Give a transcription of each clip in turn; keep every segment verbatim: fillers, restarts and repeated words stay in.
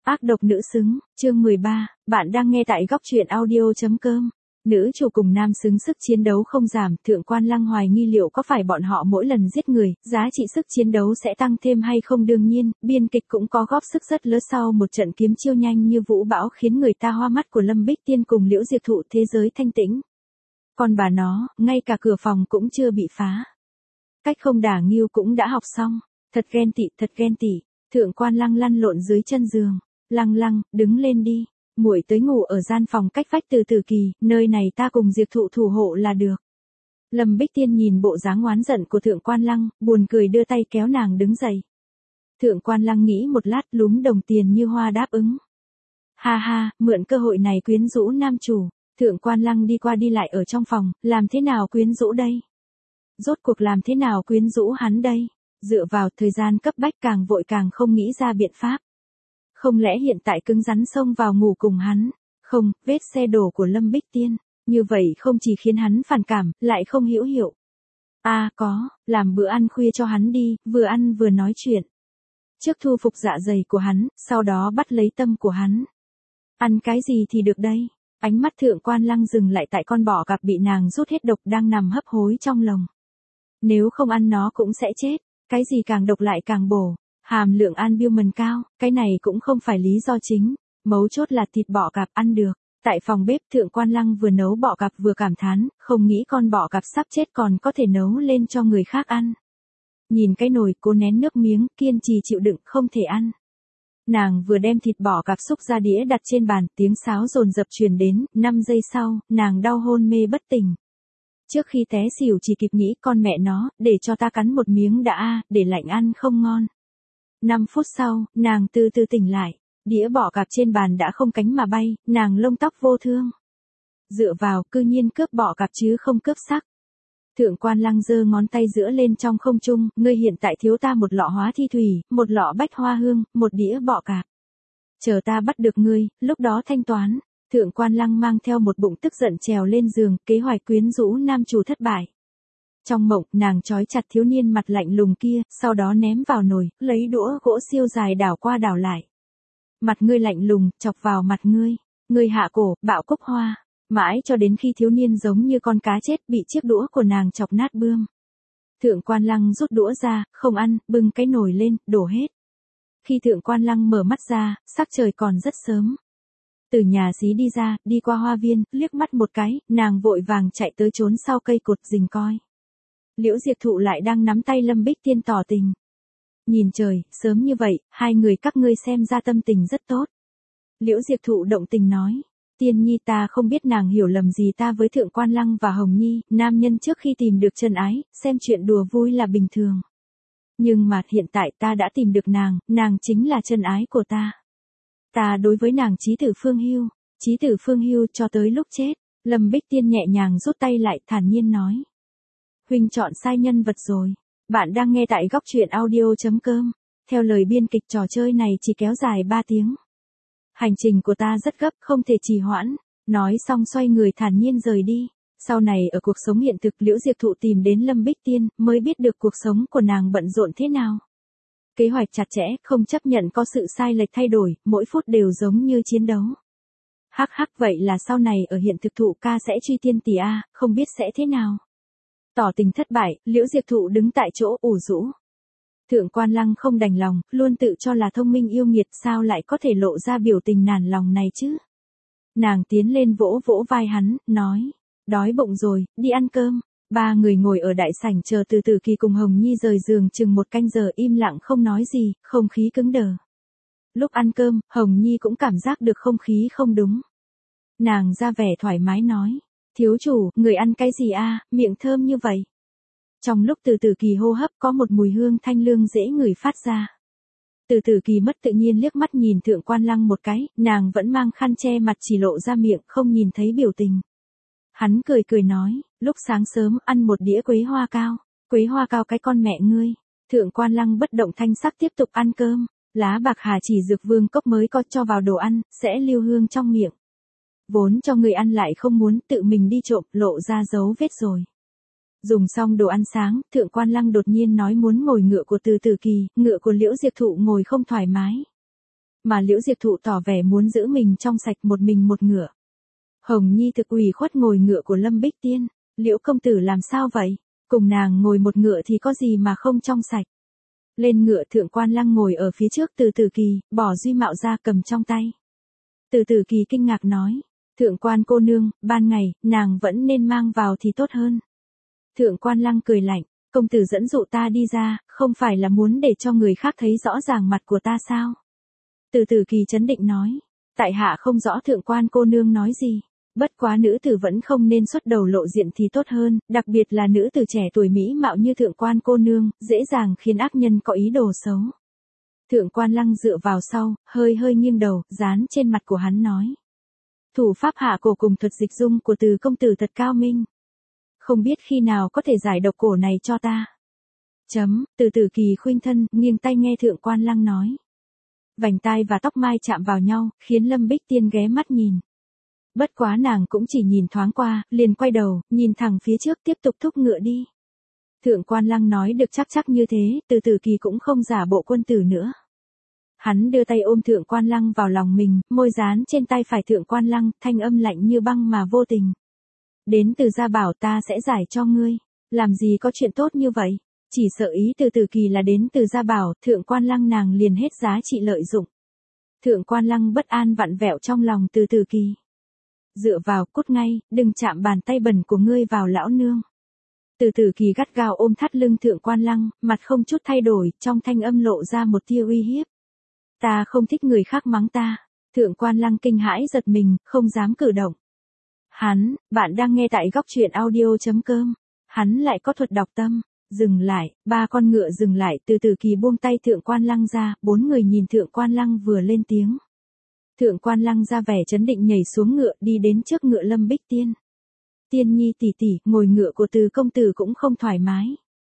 Ác độc nữ xứng, chương mười ba, bạn đang nghe tại góc truyện audio.com. Nữ chủ cùng nam xứng sức chiến đấu không giảm, Thượng Quan Lăng hoài nghi liệu có phải bọn họ mỗi lần giết người, giá trị sức chiến đấu sẽ tăng thêm hay không. Đương nhiên, biên kịch cũng có góp sức rất lớn. Sau một trận kiếm chiêu nhanh như vũ bão khiến người ta hoa mắt của Lâm Bích Tiên cùng Liễu Diệp Thụ, thế giới thanh tĩnh. Còn bà nó, ngay cả cửa phòng cũng chưa bị phá. Cách không đả nghiêu cũng đã học xong, thật ghen tị, thật ghen tị. Thượng Quan Lăng lăn lộn dưới chân giường. Lăng Lăng, đứng lên đi, muội tới ngủ ở gian phòng cách vách Từ Tử Kỳ, nơi này ta cùng Diệp Thụ thủ hộ là được. Lâm Bích Tiên nhìn bộ dáng oán giận của Thượng Quan Lăng, buồn cười đưa tay kéo nàng đứng dậy. Thượng Quan Lăng nghĩ một lát, lúm đồng tiền như hoa đáp ứng. Ha ha, mượn cơ hội này quyến rũ nam chủ. Thượng Quan Lăng đi qua đi lại ở trong phòng, làm thế nào quyến rũ đây? Rốt cuộc làm thế nào quyến rũ hắn đây? Dựa vào thời gian cấp bách càng vội càng không nghĩ ra biện pháp. Không lẽ hiện tại cứng rắn xông vào ngủ cùng hắn? Không, vết xe đổ của Lâm Bích Tiên. Như vậy không chỉ khiến hắn phản cảm, lại không hữu hiệu. À có, làm bữa ăn khuya cho hắn đi, vừa ăn vừa nói chuyện. Trước thu phục dạ dày của hắn, sau đó bắt lấy tâm của hắn. Ăn cái gì thì được đây? Ánh mắt Thượng Quan Lăng dừng lại tại con bọ cạp bị nàng rút hết độc đang nằm hấp hối trong lồng. Nếu không ăn nó cũng sẽ chết, cái gì càng độc lại càng bổ. Hàm lượng albumin cao, cái này cũng không phải lý do chính, mấu chốt là thịt bọ cạp ăn được. Tại phòng bếp Thượng Quan Lăng vừa nấu bọ cạp vừa cảm thán, không nghĩ con bọ cạp sắp chết còn có thể nấu lên cho người khác ăn. Nhìn cái nồi, cố nén nước miếng, kiên trì chịu đựng, không thể ăn. Nàng vừa đem thịt bọ cạp xúc ra đĩa đặt trên bàn, tiếng sáo dồn dập truyền đến, năm giây sau, nàng đau hôn mê bất tỉnh. Trước khi té xỉu chỉ kịp nghĩ con mẹ nó, để cho ta cắn một miếng đã a, để lạnh ăn không ngon. Năm phút sau, nàng từ từ tỉnh lại, đĩa bọ cạp trên bàn đã không cánh mà bay, nàng lông tóc vô thương. Dựa vào, cư nhiên cướp bọ cạp chứ không cướp sắc. Thượng Quan Lăng giơ ngón tay giữa lên trong không trung, ngươi hiện tại thiếu ta một lọ hóa thi thủy, một lọ bách hoa hương, một đĩa bọ cạp. Chờ ta bắt được ngươi, lúc đó thanh toán. Thượng Quan Lăng mang theo một bụng tức giận trèo lên giường, kế hoạch quyến rũ nam chủ thất bại. Trong mộng, nàng trói chặt thiếu niên mặt lạnh lùng kia, sau đó ném vào nồi, lấy đũa gỗ siêu dài đảo qua đảo lại. Mặt ngươi lạnh lùng, chọc vào mặt ngươi. Ngươi hạ cổ, bạo cúc hoa. Mãi cho đến khi thiếu niên giống như con cá chết bị chiếc đũa của nàng chọc nát bươm. Thượng Quan Lăng rút đũa ra, không ăn, bưng cái nồi lên, đổ hết. Khi Thượng Quan Lăng mở mắt ra, sắc trời còn rất sớm. Từ nhà xí đi ra, đi qua hoa viên, liếc mắt một cái, nàng vội vàng chạy tới trốn sau cây cột rình coi. Liễu Diệp Thụ lại đang nắm tay Lâm Bích Tiên tỏ tình. Nhìn trời, sớm như vậy, hai người các ngươi xem ra tâm tình rất tốt. Liễu Diệp Thụ động tình nói. Tiên nhi, ta không biết nàng hiểu lầm gì ta với Thượng Quan Lăng và Hồng Nhi, nam nhân trước khi tìm được chân ái, xem chuyện đùa vui là bình thường. Nhưng mà hiện tại ta đã tìm được nàng, nàng chính là chân ái của ta. Ta đối với nàng chí tử phương hưu, chí tử phương hưu cho tới lúc chết. Lâm Bích Tiên nhẹ nhàng rút tay lại, thản nhiên nói. Huynh chọn sai nhân vật rồi. Bạn đang nghe tại góc truyện audio.com. Theo lời biên kịch, trò chơi này chỉ kéo dài ba tiếng. Hành trình của ta rất gấp, không thể trì hoãn. Nói xong xoay người thản nhiên rời đi. Sau này ở cuộc sống hiện thực, Liễu Diệp Thụ tìm đến Lâm Bích Tiên, mới biết được cuộc sống của nàng bận rộn thế nào. Kế hoạch chặt chẽ, không chấp nhận có sự sai lệch thay đổi, mỗi phút đều giống như chiến đấu. Hắc hắc, vậy là sau này ở hiện thực Thụ ca sẽ truy tiên tỷ a, không biết sẽ thế nào. Tỏ tình thất bại, Liễu Diệp Thụ đứng tại chỗ ủ rũ. Thượng Quan Lăng không đành lòng, luôn tự cho là thông minh yêu nghiệt, sao lại có thể lộ ra biểu tình nản lòng này chứ. Nàng tiến lên vỗ vỗ vai hắn, nói, đói bụng rồi, đi ăn cơm. Ba người ngồi ở đại sảnh chờ Từ Tử Kỳ cùng Hồng Nhi rời giường chừng một canh giờ, im lặng không nói gì, không khí cứng đờ. Lúc ăn cơm, Hồng Nhi cũng cảm giác được không khí không đúng. Nàng ra vẻ thoải mái nói. Thiếu chủ, người ăn cái gì a, miệng thơm như vậy. Trong lúc Từ Tử Kỳ hô hấp có một mùi hương thanh lương dễ ngửi phát ra. Từ Tử Kỳ mất tự nhiên liếc mắt nhìn Thượng Quan Lăng một cái, nàng vẫn mang khăn che mặt chỉ lộ ra miệng, không nhìn thấy biểu tình. Hắn cười cười nói, lúc sáng sớm ăn một đĩa quế hoa cao. Quế hoa cao cái con mẹ ngươi. Thượng Quan Lăng bất động thanh sắc tiếp tục ăn cơm. Lá bạc hà chỉ dược vương cốc mới có cho vào đồ ăn, sẽ lưu hương trong miệng. Vốn cho người ăn lại không muốn, tự mình đi trộm, lộ ra dấu vết rồi. Dùng xong đồ ăn sáng, Thượng Quan Lăng đột nhiên nói muốn ngồi ngựa của Từ Tử Kỳ, ngựa của Liễu Diệp Thụ ngồi không thoải mái. mà Liễu Diệp Thụ tỏ vẻ muốn giữ mình trong sạch một mình một ngựa. Hồng Nhi thực ủy khuất ngồi ngựa của Lâm Bích Tiên, Liễu công tử làm sao vậy? Cùng nàng ngồi một ngựa thì có gì mà không trong sạch. Lên ngựa Thượng Quan Lăng ngồi ở phía trước Từ Tử Kỳ, bỏ Duy Mạo ra cầm trong tay. Từ Tử Kỳ kinh ngạc nói, Thượng Quan cô nương, ban ngày, nàng vẫn nên mang vào thì tốt hơn. Thượng Quan Lăng cười lạnh, công tử dẫn dụ ta đi ra, không phải là muốn để cho người khác thấy rõ ràng mặt của ta sao? Từ Tử Kỳ trấn định nói, tại hạ không rõ Thượng Quan cô nương nói gì. Bất quá nữ tử vẫn không nên xuất đầu lộ diện thì tốt hơn, đặc biệt là nữ tử trẻ tuổi mỹ mạo như Thượng Quan cô nương, dễ dàng khiến ác nhân có ý đồ xấu. Thượng Quan Lăng dựa vào sau, hơi hơi nghiêng đầu, dán trên mặt của hắn nói. Thủ pháp hạ cổ cùng thuật dịch dung của Từ công tử thật cao minh. Không biết khi nào có thể giải độc cổ này cho ta. Chấm, Từ Tử Kỳ khuynh thân, nghiêng tay nghe Thượng Quan Lăng nói. Vành tai và tóc mai chạm vào nhau, khiến Lâm Bích Tiên ghé mắt nhìn. Bất quá nàng cũng chỉ nhìn thoáng qua, liền quay đầu, nhìn thẳng phía trước tiếp tục thúc ngựa đi. Thượng Quan Lăng nói được chắc chắc như thế, Từ Tử Kỳ cũng không giả bộ quân tử nữa. Hắn đưa tay ôm Thượng Quan Lăng vào lòng mình, môi dán trên tay phải Thượng Quan Lăng, thanh âm lạnh như băng mà vô tình. Đến Từ gia bảo ta sẽ giải cho ngươi, làm gì có chuyện tốt như vậy, chỉ sợ ý Từ Tử Kỳ là đến Từ gia bảo, Thượng Quan Lăng nàng liền hết giá trị lợi dụng. Thượng Quan Lăng bất an vặn vẹo trong lòng Từ Tử Kỳ. Dựa vào, cút ngay, đừng chạm bàn tay bẩn của ngươi vào lão nương. Từ Tử Kỳ gắt gao ôm thắt lưng Thượng Quan Lăng, mặt không chút thay đổi, trong thanh âm lộ ra một tia uy hiếp. Ta không thích người khác mắng ta. Thượng Quan Lăng kinh hãi giật mình, không dám cử động. Hắn, bạn đang nghe tại góc truyện audio chấm com. Hắn lại có thuật đọc tâm. Dừng lại, ba con ngựa dừng lại, Từ Tử Kỳ buông tay Thượng Quan Lăng ra, bốn người nhìn Thượng Quan Lăng vừa lên tiếng. Thượng Quan Lăng ra vẻ trấn định nhảy xuống ngựa đi đến trước ngựa Lâm Bích Tiên. Tiên nhi tỷ tỷ, ngồi ngựa của Từ công tử cũng không thoải mái.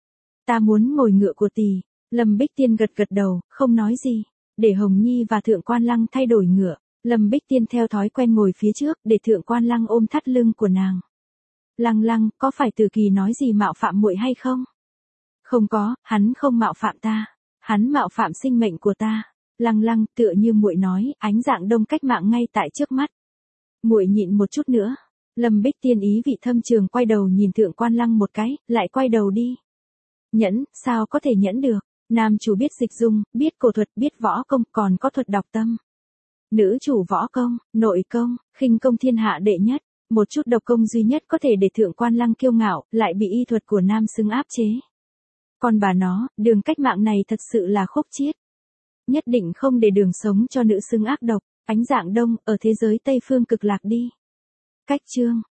Ta muốn ngồi ngựa của tỷ. Lâm Bích Tiên gật gật đầu, không nói gì. Để Hồng Nhi và Thượng Quan Lăng thay đổi ngựa, Lâm Bích Tiên theo thói quen ngồi phía trước để Thượng Quan Lăng ôm thắt lưng của nàng. Lăng Lăng, có phải Tử Kỳ nói gì mạo phạm muội hay không? Không có, hắn không mạo phạm ta. Hắn mạo phạm sinh mệnh của ta. Lăng Lăng, tựa như muội nói, ánh dạng đông cách mạng ngay tại trước mắt. Muội nhịn một chút nữa. Lâm Bích Tiên ý vị thâm trường quay đầu nhìn Thượng Quan Lăng một cái, lại quay đầu đi. Nhẫn, sao có thể nhẫn được? Nam chủ biết dịch dung, biết cổ thuật, biết võ công, còn có thuật đọc tâm. Nữ chủ võ công, nội công, khinh công thiên hạ đệ nhất. Một chút độc công duy nhất có thể để Thượng Quan Lăng kiêu ngạo, lại bị y thuật của nam xứng áp chế. Còn bà nó, đường cách mạng này thật sự là khúc chiết. Nhất định không để đường sống cho nữ xứng ác độc, ánh dạng đông, ở thế giới Tây phương cực lạc đi. Cách chương.